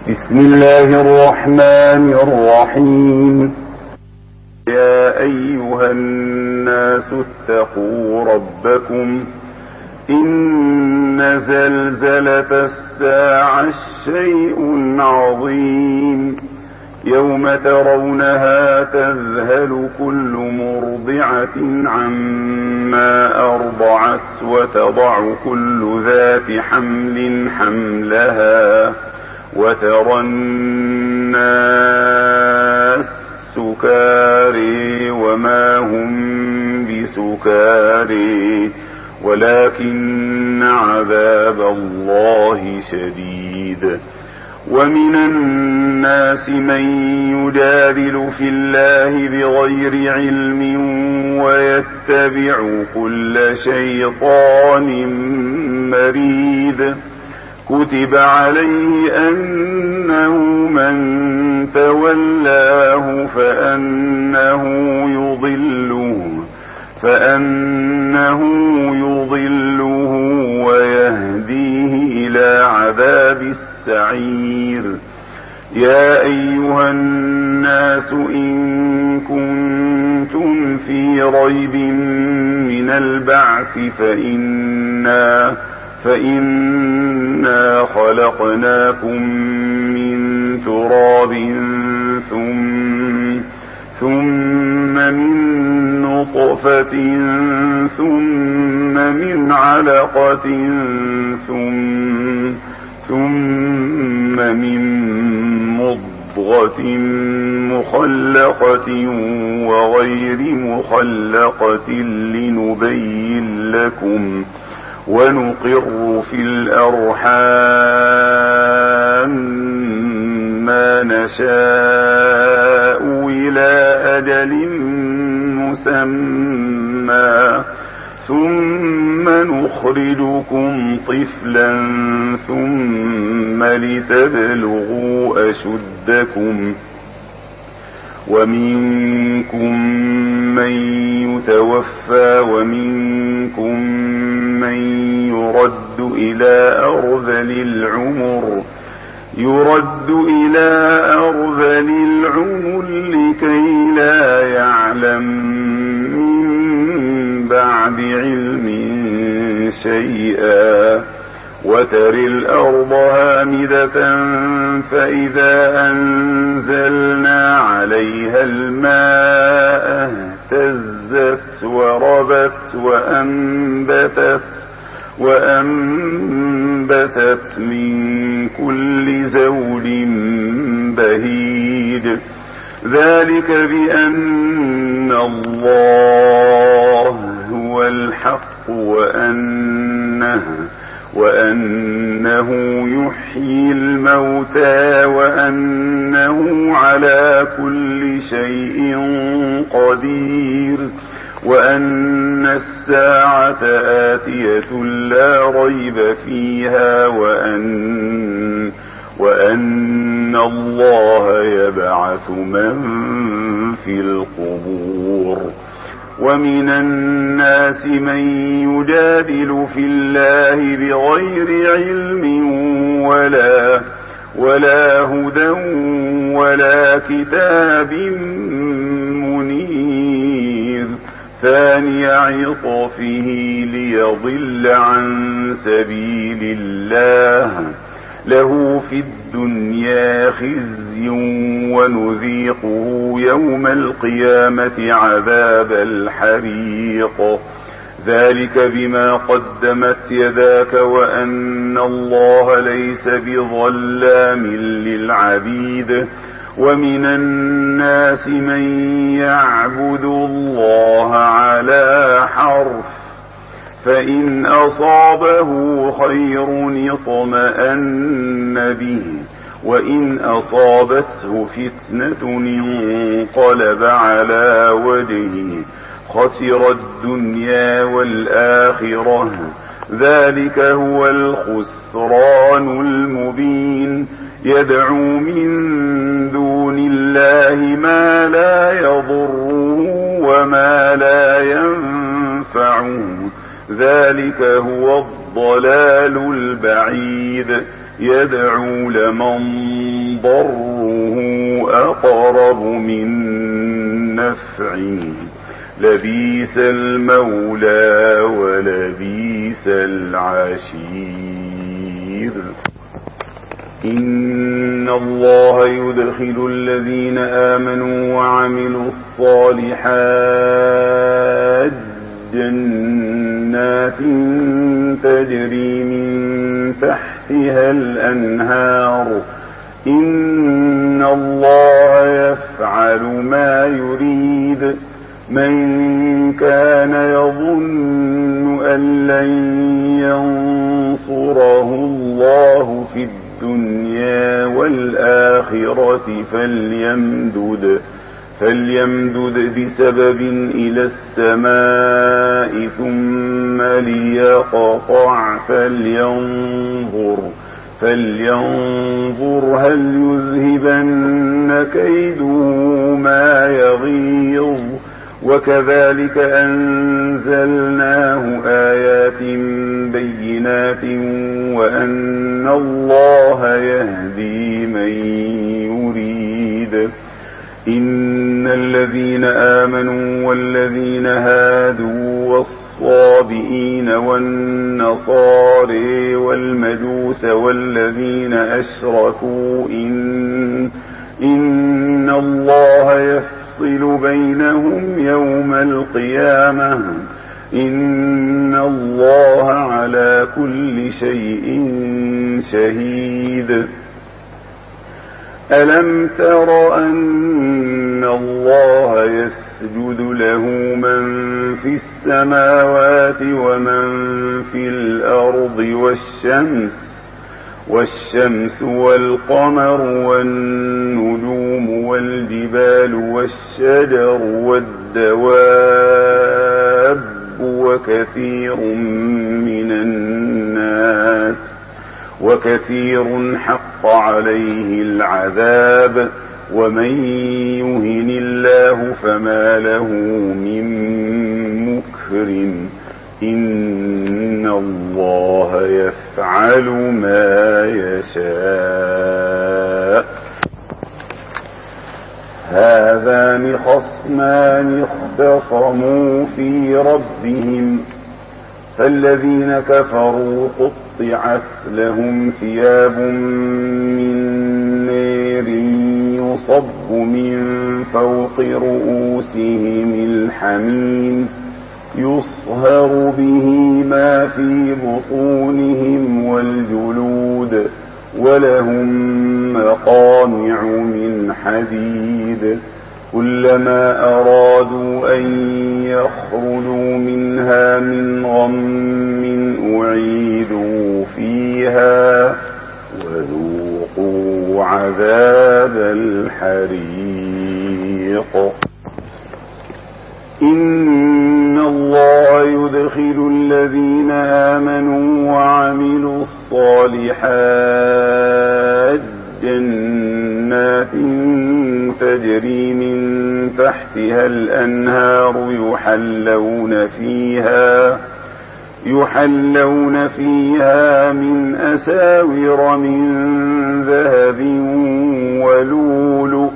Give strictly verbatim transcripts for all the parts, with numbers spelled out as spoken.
بسم الله الرحمن الرحيم. يا أيها الناس اتقوا ربكم إن زلزلة الساعة شيء عظيم يوم ترونها تذهل كل مرضعة عما أرضعت وتضع كل ذات حمل حملها وترى الناس سكاري وما هم بسكاري ولكن عذاب الله شديد. ومن الناس من يجادل في الله بغير علم ويتبع كل شيطان مريد. كتب عليه أنه من تولاه فأنه يضله فأنه يضله ويهديه إلى عذاب السعير. يا أيها الناس إن كنتم في ريب من البعث فإنا فإنا خلقناكم من تراب ثم ثم من نطفة ثم من علقة ثم ثم من مضغة مخلقة وغير مخلقة لنبين لكم ونقر في الأرحام ما نشاء إلى أجل مسمى ثم نخرجكم طفلا ثم لتبلغوا أشدكم ومنكم من يتوفى ومنكم من يرد إلى أرذل العمر يرد إلى أرذل العمر لكي لا يعلم من بعد علم شيئا. وترى الأرض هامدة فإذا أنزلنا عليها الماء اهتزت وربت وأنبتت وأنبتت من كل زوج بهيج. ذلك بأن الله هو الحق وأنه وأنه يحيي الموتى وأنه على كل شيء قدير وأن الساعة آتية لا ريب فيها وأن وأن الله يبعث من في القبور. ومن الناس من يجادل في الله بغير علم ولا ولا هدى ولا كتاب منير. ثاني عطفه ليضل عن سبيل الله له في الدنيا خزي ونذيقه يوم القيامة عذاب الحريق. ذلك بما قدمت يداك وأن الله ليس بظلام للعبيد. ومن الناس من يعبد الله على حرف فإن أصابه خير اطمأن به وإن أصابته فتنة انقلب على وجهه خسر الدنيا والآخرة. ذلك هو الخسران المبين. يدعو من دون الله ما لا يضره وما لا ينفعه. ذلك هو الضلال البعيد. يدعو لمن ضره أقرب من نفعه لبيس المولى ولبيس العشير. إن الله يدخل الذين آمنوا وعملوا الصالحات جنات تجري من تحتها الأنهار إن الله يفعل ما يريد. من كان يظن أن لن ينصره الله في الدنيا والآخرة فليمدد فليمدد بسبب إلى السماء ثم ليقطع فلينظر فلينظر هل يذهبن كيده ما يغيظ. وكذلك أنزلناه آيات بينات وأن الله يهدي من يريد. إن الذين آمنوا والذين هادوا والصابئين والنصارى والمجوس والذين أشركوا إن, إن الله يفصل بينهم يوم القيامة إن الله على كل شيء شهيد. ألم تر أن الله يسجد له من في السماوات ومن في الأرض والشمس والشمس والقمر والنجوم والجبال والشجر والدواب وكثير من الناس وكثير حق عليه العذاب ومن يهن الله فما له من مكرم إن الله يفعل ما يشاء. هذان خصمان اختصموا في ربهم فالذين كفروا قطعت لهم ثياب من نار يصب من فوق رؤوسهم الحميم يصهر به ما في بطونهم والجلود ولهم مقامع من حديد كلما أرادوا أن يخرجوا منها من غم أعيدوا فيها وذوقوا عذاب الحريق. إن الله يدخل الذين آمنوا وعملوا الصالحات جنات تجري من تحتها الأنهار يحلون فيها يحلون فيها من أساور من ذهب ولؤلؤ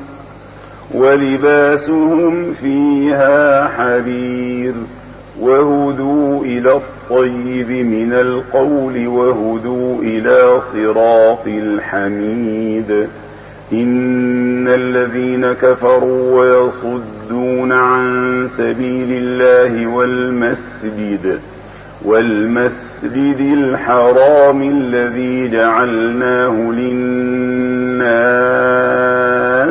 ولباسهم فيها حرير وهدوا إلى الطيب من القول وهدوا إلى صراط الحميد. إن الذين كفروا ويصدون عن سبيل الله والمسجد والمسجد الحرام الذي جعلناه للناس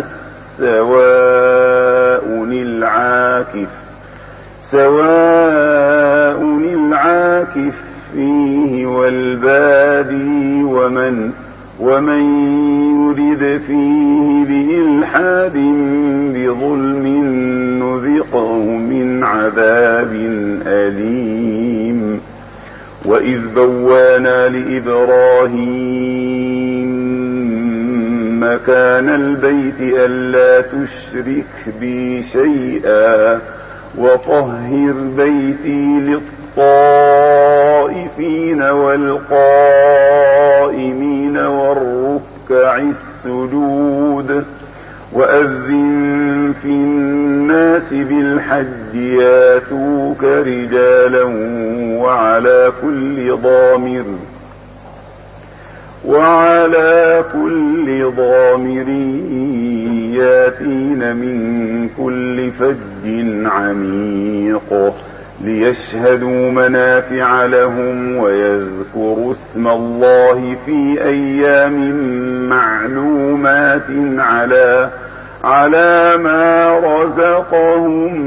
سواء العاكف سواء العاكف فيه والبادي ومن ومن يرد فيه بإلحاد بظلم نذقه من عذاب أليم. وإذ بوانا لإبراهيم مكان البيت ألا تشرك بي شيئا وطهر بيتي للطائفين والقائمين الركع السجود وأذن في الناس بالحج ياتوك رجالا وعلى كل ضامر وعلى كل ضامر ياتين من كل فج عميق ليشهدوا منافع لهم ويذكروا اسم الله في أيام معلومات على على ما رزقهم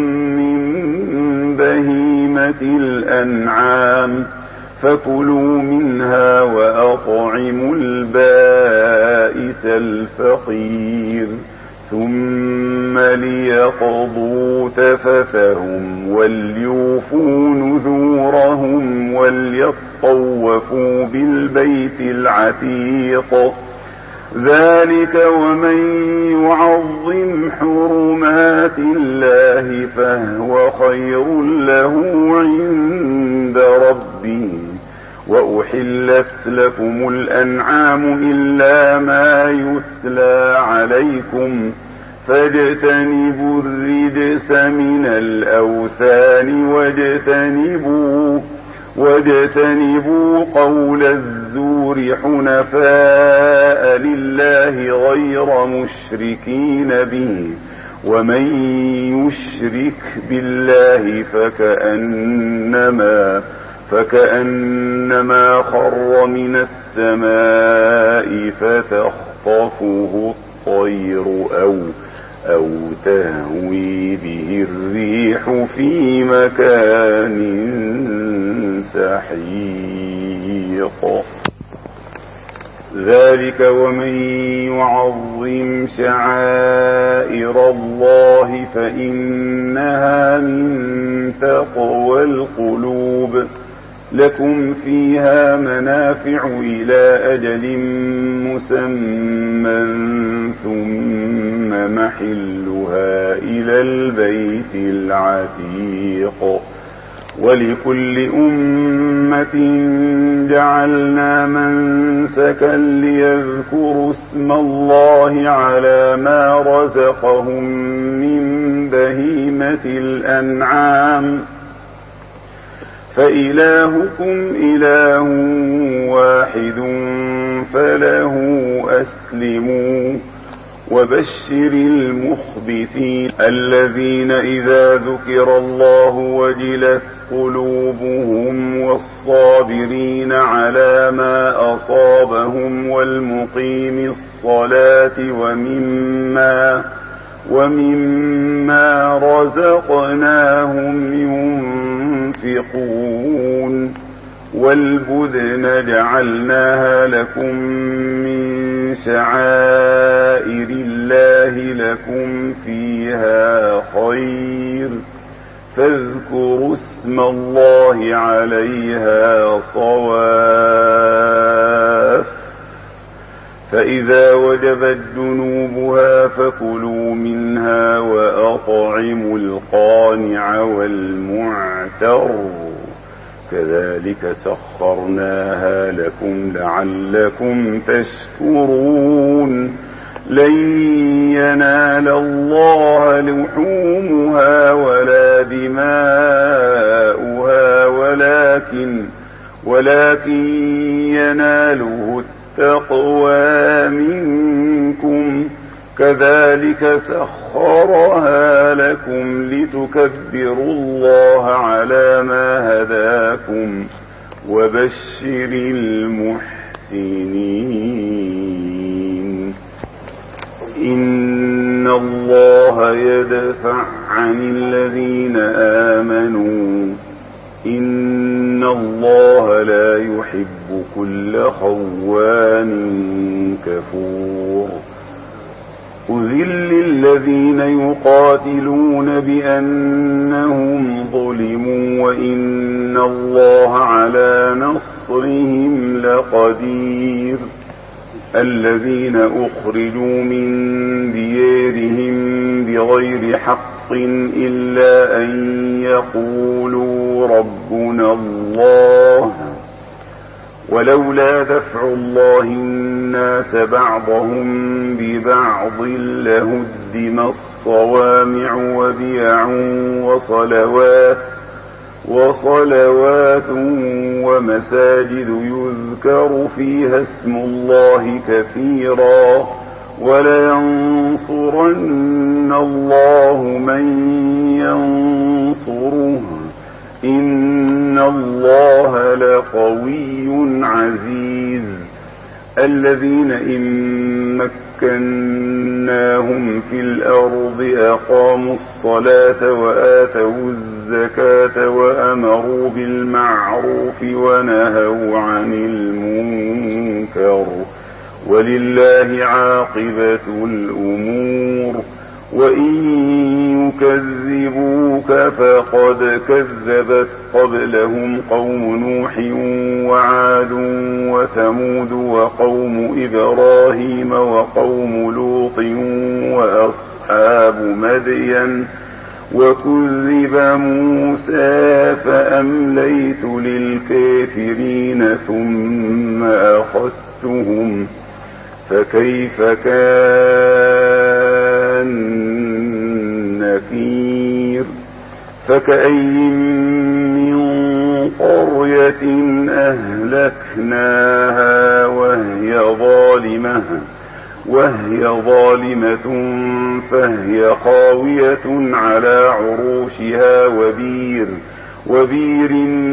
من بهيمة الأنعام فكلوا منها وأطعموا البائس الفقير ثم ليقضوا تفثهم وليوفوا نذورهم وليطوفوا بالبيت العتيق ذلك ومن يعظم حرمات الله فهو خير له عند ربه وأحلت لكم الأنعام إلا ما يتلى عليكم فاجتنبوا الرجس من الأوثان واجتنبوا واجتنبوا قول الزور حنفاء لله غير مشركين به ومن يشرك بالله فكأنما فكأنما خر من السماء فتخطفه الطير أو أو تهوي به الريح في مكان سحيق ذلك ومن يعظم شعائر الله فإنها من تقوى القلوب لكم فيها منافع إلى أجل مسمى ثم محلها إلى البيت العتيق ولكل أمة جعلنا منسكا ليذكروا اسم الله على ما رزقهم من بهيمة الأنعام فإلهكم إله واحد فله أسلموا وبشر المخبتين الذين إذا ذكر الله وجلت قلوبهم والصابرين على ما أصابهم والمقيم الصلاة ومما ومما رزقناهم ينفقون والبدن جعلناها لكم من شعائر الله لكم فيها خير فاذكروا اسم الله عليها صواف فإذا وجبت جنوبها فكلوا منها وأطعموا القانع والمعتر كذلك سخرناها لكم لعلكم تشكرون لن ينال الله لحومها ولا دماؤها ولكن ولكن يناله التقوى منكم كذلك سخرها لكم لتكبروا الله على ما هداكم وبشر المحسنين إن الله يدفع عن الذين آمنوا إن الله لا يحب كل خوان كفور أذل الذين يقاتلون بأنهم ظلموا وإن الله على نصرهم لقدير الذين أخرجوا من ديارهم بغير حق إلا أن يقولوا ربنا الله ولولا دفع الله الناس بعضهم ببعض لهدم الصوامع وبيع وصلوات وصلوات ومساجد يذكر فيها اسم الله كثيرا ولينصرن الله من ينصره إن الله لقوي عزيز. الذين إن مكناهم في الأرض أقاموا الصلاة وآتوا الزكاة وأمروا بالمعروف ونهوا عن المنكر ولله عاقبة الأمور. وإن يكذبوك فقد كذبت قبلهم قوم نوح وعاد وثمود وقوم إبراهيم وقوم لوط وأصحاب مدين وكذب موسى فأمليت للكافرين ثم أخذتهم فكيف كان نكير. فكأي من قرية أهلكناها وهي ظالمة وهي ظالمة فهي خاوية على عروشها وبير وبير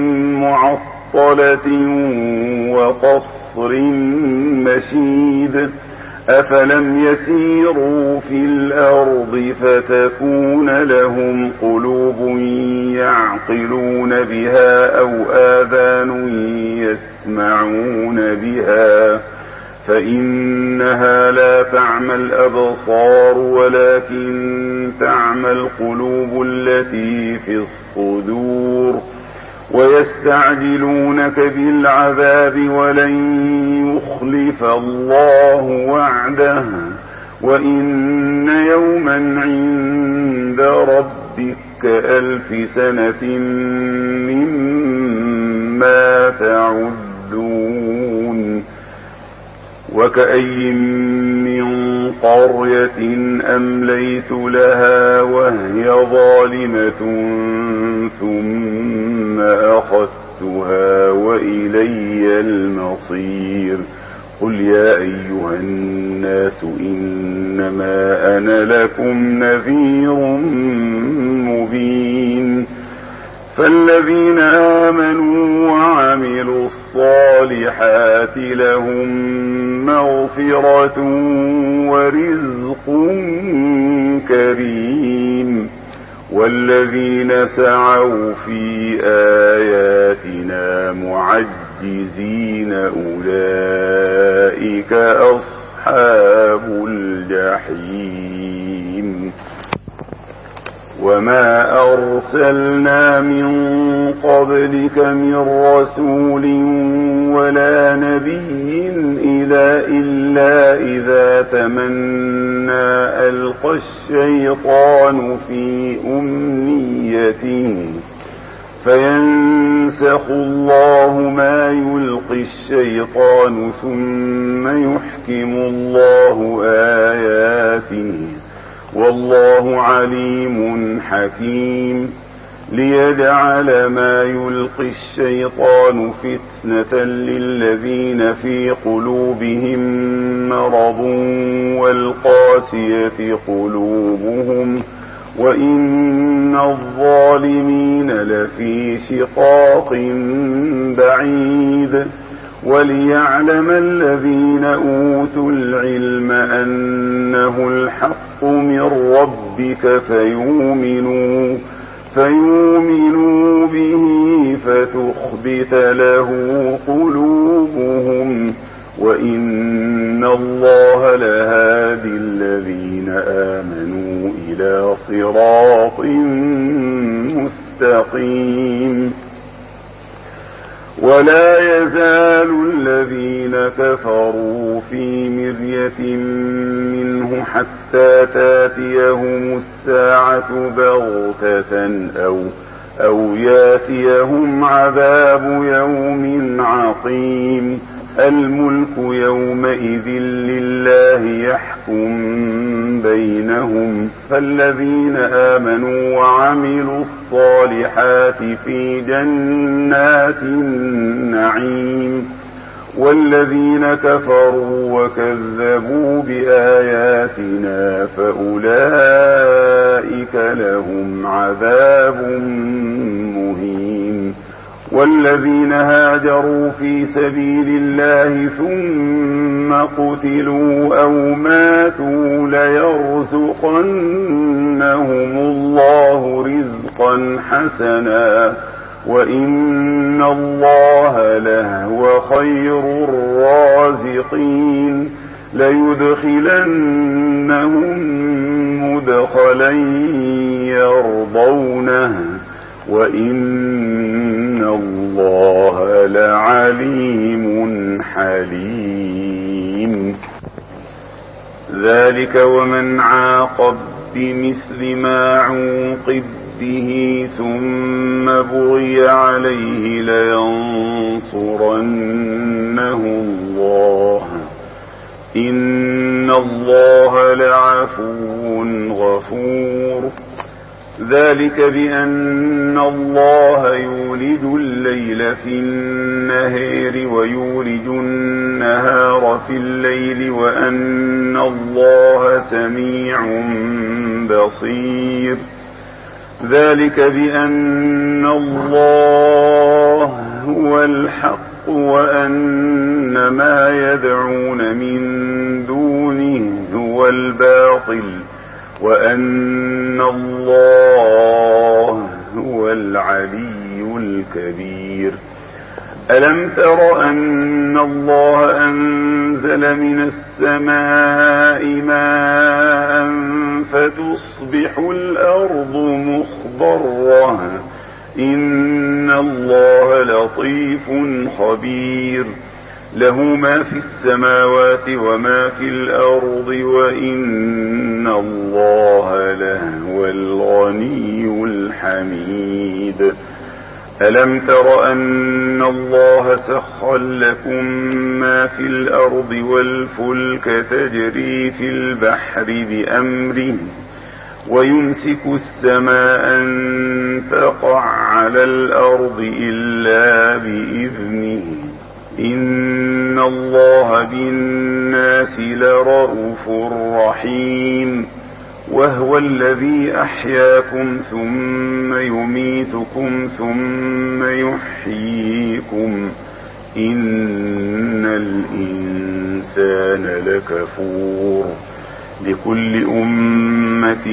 معطلة وقصر مشيد. أفلم يسيروا في الأرض فتكون لهم قلوب يعقلون بها أو آذان يسمعون بها فإنها لا تعمى الأبصار ولكن تعمى القلوب التي في الصدور. ويستعجلونك بالعذاب ولن يخلف الله وعده وإن يوما عند ربك ألف سنة مما تعدون. وكأي من قرية أمليت لها وهي ظالمة ثم أخذتها وإلي المصير. قل يا أيها الناس إنما أنا لكم نذير مبين. فالذين آمنوا وعملوا الصالحات لهم مغفرة ورزق كريم والذين سعوا في آياتنا معجزين أولئك أصحاب الجحيم. وما أرسلنا من قبلك من رسول ولا نبي إلا, إلا إذا تمنى ألقى الشيطان في أمنيته فينسخ الله ما يلقي الشيطان ثم يحكم الله آياته والله عليم حكيم. ليجعل ما يلقي الشيطان فتنة للذين في قلوبهم مرض والقاسية قلوبهم وإن الظالمين لفي شقاق بعيد. وليعلم الذين أوتوا العلم أنه الحق من ربك فيؤمنوا فيؤمنوا به فتخبت له قلوبهم وإن الله لهادي الذين آمنوا إلى صراط مستقيم. ولا يزال الذين كفروا في مرية منه حتى تاتيهم الساعة بغتة أو, أو ياتيهم عذاب يوم عقيم. الملك يومئذ لله يحكم بينهم، فالذين آمنوا وعملوا الصالحات في جنات النعيم، والذين كفروا وكذبوا بآياتنا فأولئك لهم عذاب مهين. والذين هاجروا في سبيل الله ثم قتلوا أو ماتوا ليرزقنهم الله رزقا حسنا وإن الله لهو خير الرازقين. ليدخلنهم مدخلا يرضونه وإن الله لعليم حليم. ذلك ومن عاقب بمثل ما عوقب به ثم بغي عليه لينصرنه الله إن الله لعفو غفور. ذلك بأن الله يولج الليل في النهار ويولج النهار في الليل وأن الله سميع بصير. ذلك بأن الله هو الحق وأن ما يدعون من دونه هو الباطل وأن الله هو العلي الكبير. ألم تر أن الله أنزل من السماء ماء فتصبح الأرض مخضرة إن الله لطيف خبير. له ما في السماوات وما في الأرض وإن الله لهو الغني الحميد. ألم تر أن الله سخر لكم ما في الأرض والفلك تجري في البحر بأمره ويمسك السماء أن تقع على الأرض إلا بإذنه إن الله بالناس لرءوف رحيم. وهو الذي أحياكم ثم يميتكم ثم يحييكم إن الإنسان لكفور. لكل أمة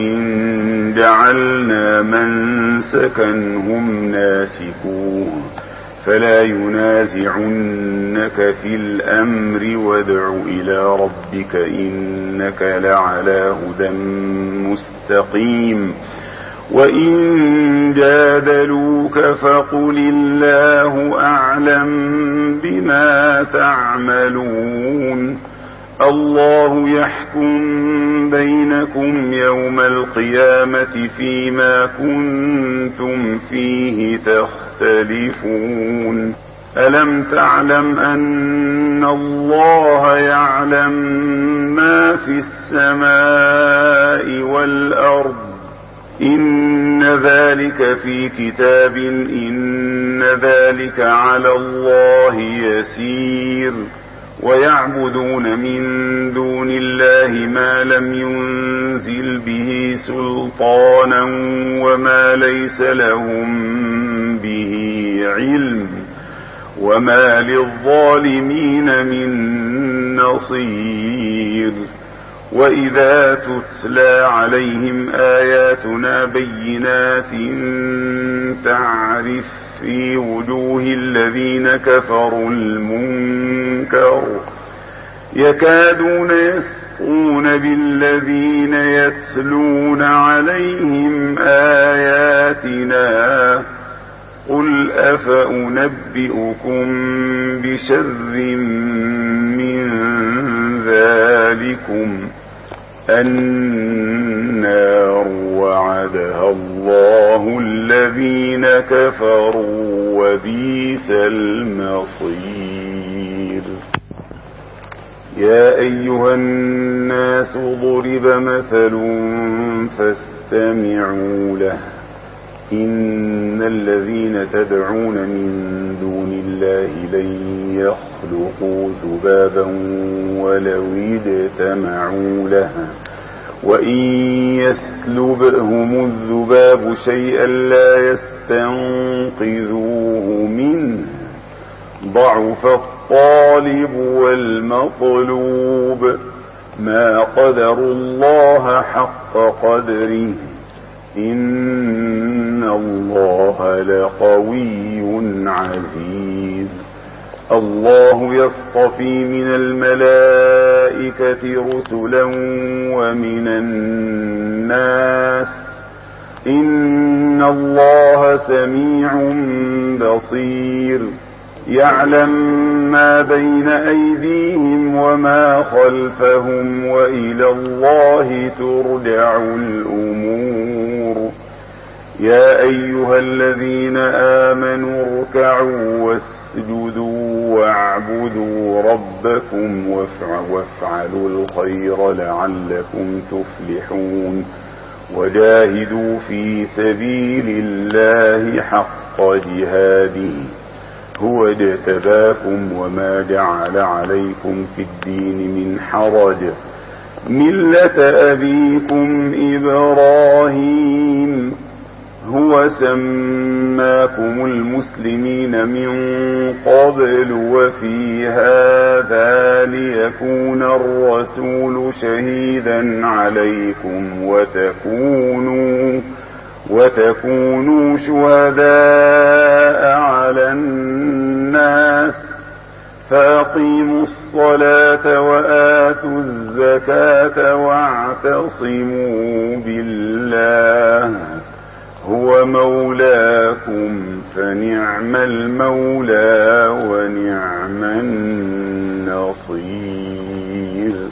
جعلنا منسكا هم ناسكوه فلا ينازعنك في الأمر وادع إلى ربك إنك لعلى هدى مستقيم. وإن جادلوك فقل الله أعلم بما تعملون الله يحكم بينكم يوم القيامة فيما كنتم فيه تختلفون. ألم تعلم أن الله يعلم ما في السماء والأرض إن ذلك في كتاب إن ذلك على الله يسير. ويعبدون من دون الله ما لم ينزل به سلطانا وما ليس لهم به علم وما للظالمين من نصير. وإذا تتلى عليهم آياتنا بينات تعرف في وجوه الذين كفروا المنكر يكادون يسطون بالذين يتلون عليهم آياتنا قل أفأنبئكم بشر من ذلكم النار وعلى وعدها الله الذين كفروا وبئس المصير. يا أيها الناس ضرب مثل فاستمعوا له إن الذين تدعون من دون الله لن يخلقوا ذبابا ولو اجتمعوا له وإن يسلبهم الذباب شيئا لا يستنقذوه منه ضعف الطالب والمطلوب ما قدروا الله حق قدره إن الله لقوي عزيز. الله يصطفي من الملائكة رسلا ومن الناس إن الله سميع بصير. يعلم ما بين أيديهم وما خلفهم وإلى الله ترجع الأمور. يا أيها الذين آمنوا اركعوا واسجدوا واعبدوا ربكم وافعلوا الخير لعلكم تفلحون وجاهدوا في سبيل الله حق جهاده هو اجتباكم وما جعل عليكم في الدين من حرج ملة أبيكم إبراهيم هو سماكم المسلمين من قبل وفي هذا ليكون الرسول شهيدا عليكم وتكونوا وتكونوا شهداء على الناس فأقيموا الصلاة وآتوا الزكاة واعتصموا بالله هو مولاكم فنعم المولى ونعم النصير.